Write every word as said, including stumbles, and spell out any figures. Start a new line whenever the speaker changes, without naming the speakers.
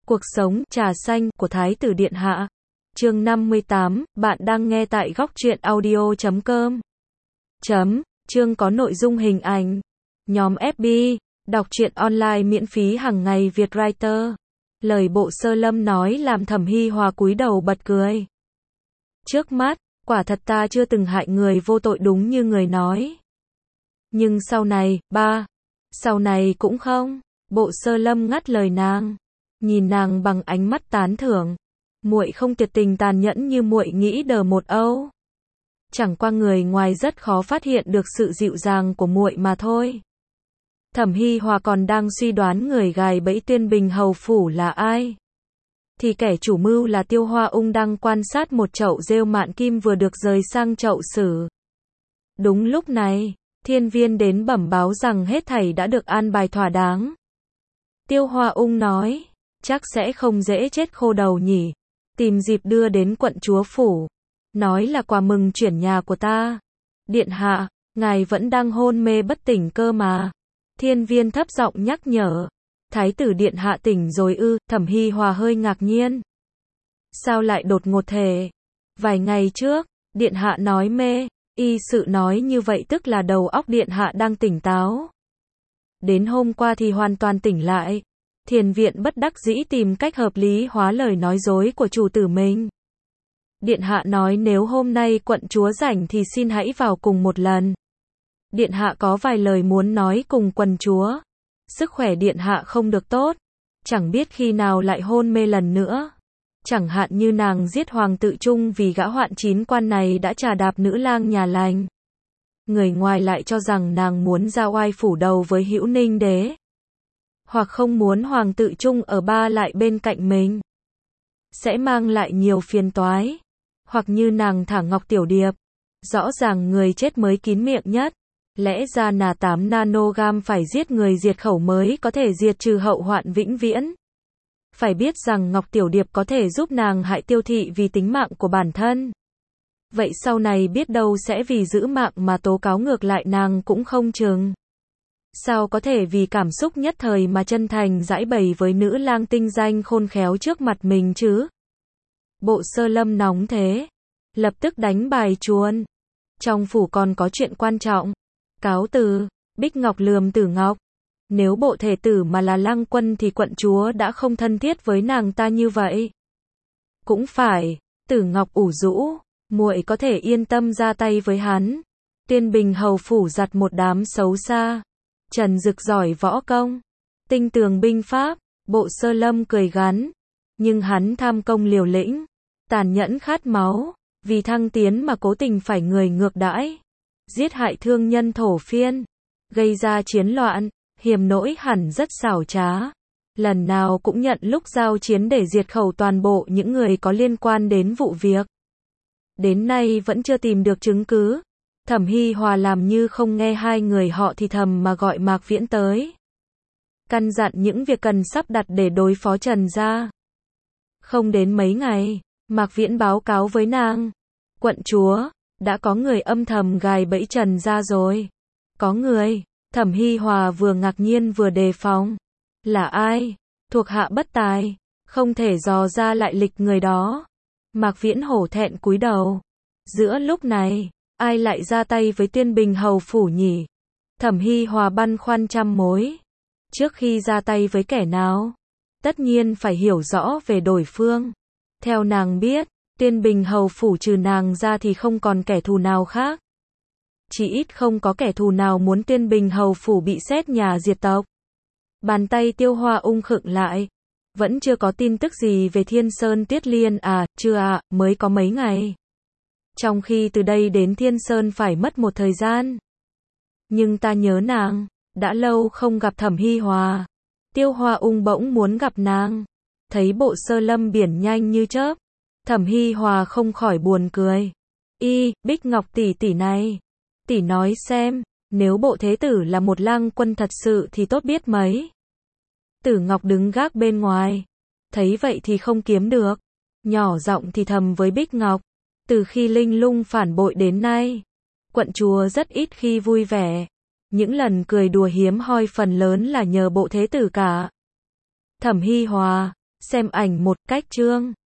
Cuộc sống, trà xanh, của Thái tử Điện Hạ. Chương năm mươi tám, bạn đang nghe tại góc truyện audio chấm com. Chấm, chương có nội dung hình ảnh. Nhóm ép bê, đọc truyện online miễn phí hàng ngày Việt Writer. Lời Bộ Sơ Lâm nói làm Thẩm Hy Hòa cúi đầu bật cười. Trước mắt, quả thật ta chưa từng hại người vô tội đúng như người nói. Nhưng sau này, ba, sau này cũng không. Bộ Sơ Lâm ngắt lời nàng, nhìn nàng bằng ánh mắt tán thưởng. Muội không tuyệt tình tàn nhẫn như muội nghĩ đờ một âu. Chẳng qua người ngoài rất khó phát hiện được sự dịu dàng của muội mà thôi. Thẩm Hy Hòa còn đang suy đoán người gài bẫy Tuyên Bình hầu phủ là ai, thì kẻ chủ mưu là Tiêu Hoa Ung đang quan sát một chậu rêu mạn kim vừa được rời sang chậu sứ. Đúng lúc này, Thiên Viên đến bẩm báo rằng hết thảy đã được an bài thỏa đáng. Tiêu Hoa Ung nói, chắc sẽ không dễ chết khô đầu nhỉ. Tìm dịp đưa đến quận chúa phủ, nói là quà mừng chuyển nhà của ta. Điện hạ, ngài vẫn đang hôn mê bất tỉnh cơ mà. Thiên Viên thấp giọng nhắc nhở. Thái tử Điện Hạ tỉnh rồi ư? Thẩm Hy Hòa hơi ngạc nhiên. Sao lại đột ngột thế? Vài ngày trước, Điện Hạ nói mê, y sự nói như vậy tức là đầu óc Điện Hạ đang tỉnh táo. Đến hôm qua thì hoàn toàn tỉnh lại. Thiền Viện bất đắc dĩ tìm cách hợp lý hóa lời nói dối của chủ tử mình. Điện Hạ nói nếu hôm nay quận chúa rảnh thì xin hãy vào cùng một lần. Điện Hạ có vài lời muốn nói cùng quận chúa. Sức khỏe Điện Hạ không được tốt, chẳng biết khi nào lại hôn mê lần nữa. Chẳng hạn như nàng giết hoàng tự Trung vì gã hoạn chín quan này đã trà đạp nữ lang nhà lành. Người ngoài lại cho rằng nàng muốn ra oai phủ đầu với Hữu Ninh đế. Hoặc không muốn hoàng tự Trung ở ba lại bên cạnh mình, sẽ mang lại nhiều phiền toái. Hoặc như nàng thả Ngọc Tiểu Điệp, rõ ràng người chết mới kín miệng nhất. Lẽ ra là tám nanogam phải giết người diệt khẩu mới có thể diệt trừ hậu hoạn vĩnh viễn. Phải biết rằng Ngọc Tiểu Điệp có thể giúp nàng hại Tiêu Thị vì tính mạng của bản thân. Vậy sau này biết đâu sẽ vì giữ mạng mà tố cáo ngược lại nàng cũng không chừng. Sao có thể vì cảm xúc nhất thời mà chân thành giãi bày với nữ lang tinh danh khôn khéo trước mặt mình chứ? Bộ Sơ Lâm nóng thế, lập tức đánh bài chuông. Trong phủ còn có chuyện quan trọng. Cáo từ. Bích Ngọc lườm Tử Ngọc. Nếu bộ thể tử mà là lang quân thì quận chúa đã không thân thiết với nàng ta như vậy. Cũng phải. Tử Ngọc ủ rũ. Muội có thể yên tâm ra tay với hắn. Tuyên Bình hầu phủ giặt một đám xấu xa. Trần Dực giỏi võ công, tinh tường binh pháp. Bộ Sơ Lâm cười gắn. Nhưng hắn tham công liều lĩnh, tàn nhẫn khát máu, vì thăng tiến mà cố tình phải người ngược đãi, giết hại thương nhân thổ phiên, gây ra chiến loạn, hiểm nỗi hẳn rất xảo trá. Lần nào cũng nhận lúc giao chiến để diệt khẩu toàn bộ những người có liên quan đến vụ việc. Đến nay vẫn chưa tìm được chứng cứ. Thẩm Hy Hòa làm như không nghe hai người họ thì thầm mà gọi Mạc Viễn tới. Căn dặn những việc cần sắp đặt để đối phó Trần gia. Không đến mấy ngày, Mạc Viễn báo cáo với nàng. Quận chúa, đã có người âm thầm gài bẫy Trần gia rồi. Có người? Thẩm Hy Hòa vừa ngạc nhiên vừa đề phòng. Là ai? Thuộc hạ bất tài, không thể dò ra lại lịch người đó. Mạc Viễn hổ thẹn cúi đầu. Giữa lúc này, ai lại ra tay với Tuyên Bình hầu phủ nhỉ? Thẩm Hy Hòa băn khoăn trăm mối. Trước khi ra tay với kẻ nào, tất nhiên phải hiểu rõ về đối phương. Theo nàng biết, Tuyên Bình hầu phủ trừ nàng ra thì không còn kẻ thù nào khác. Chỉ ít không có kẻ thù nào muốn Tuyên Bình hầu phủ bị xét nhà diệt tộc. Bàn tay Tiêu Hoa Ung khựng lại. Vẫn chưa có tin tức gì về Thiên Sơn Tuyết Liên à? Chưa ạ, à, mới có mấy ngày. Trong khi từ đây đến Thiên Sơn phải mất một thời gian. Nhưng ta nhớ nàng, đã lâu không gặp Thẩm Hy Hòa. Tiêu Hoa Ung bỗng muốn gặp nàng. Thấy Bộ Sơ Lâm biển nhanh như chớp, Thẩm Hy Hòa không khỏi buồn cười. Y, Bích Ngọc tỷ tỷ này, tỷ nói xem, nếu bộ thế tử là một lang quân thật sự thì tốt biết mấy. Tử Ngọc đứng gác bên ngoài, thấy vậy thì không kiếm được, nhỏ giọng thì thầm với Bích Ngọc. Từ khi Linh Lung phản bội đến nay, quận chúa rất ít khi vui vẻ. Những lần cười đùa hiếm hoi phần lớn là nhờ bộ thế tử cả. Thẩm Hy Hòa, Xem ảnh một cách chương.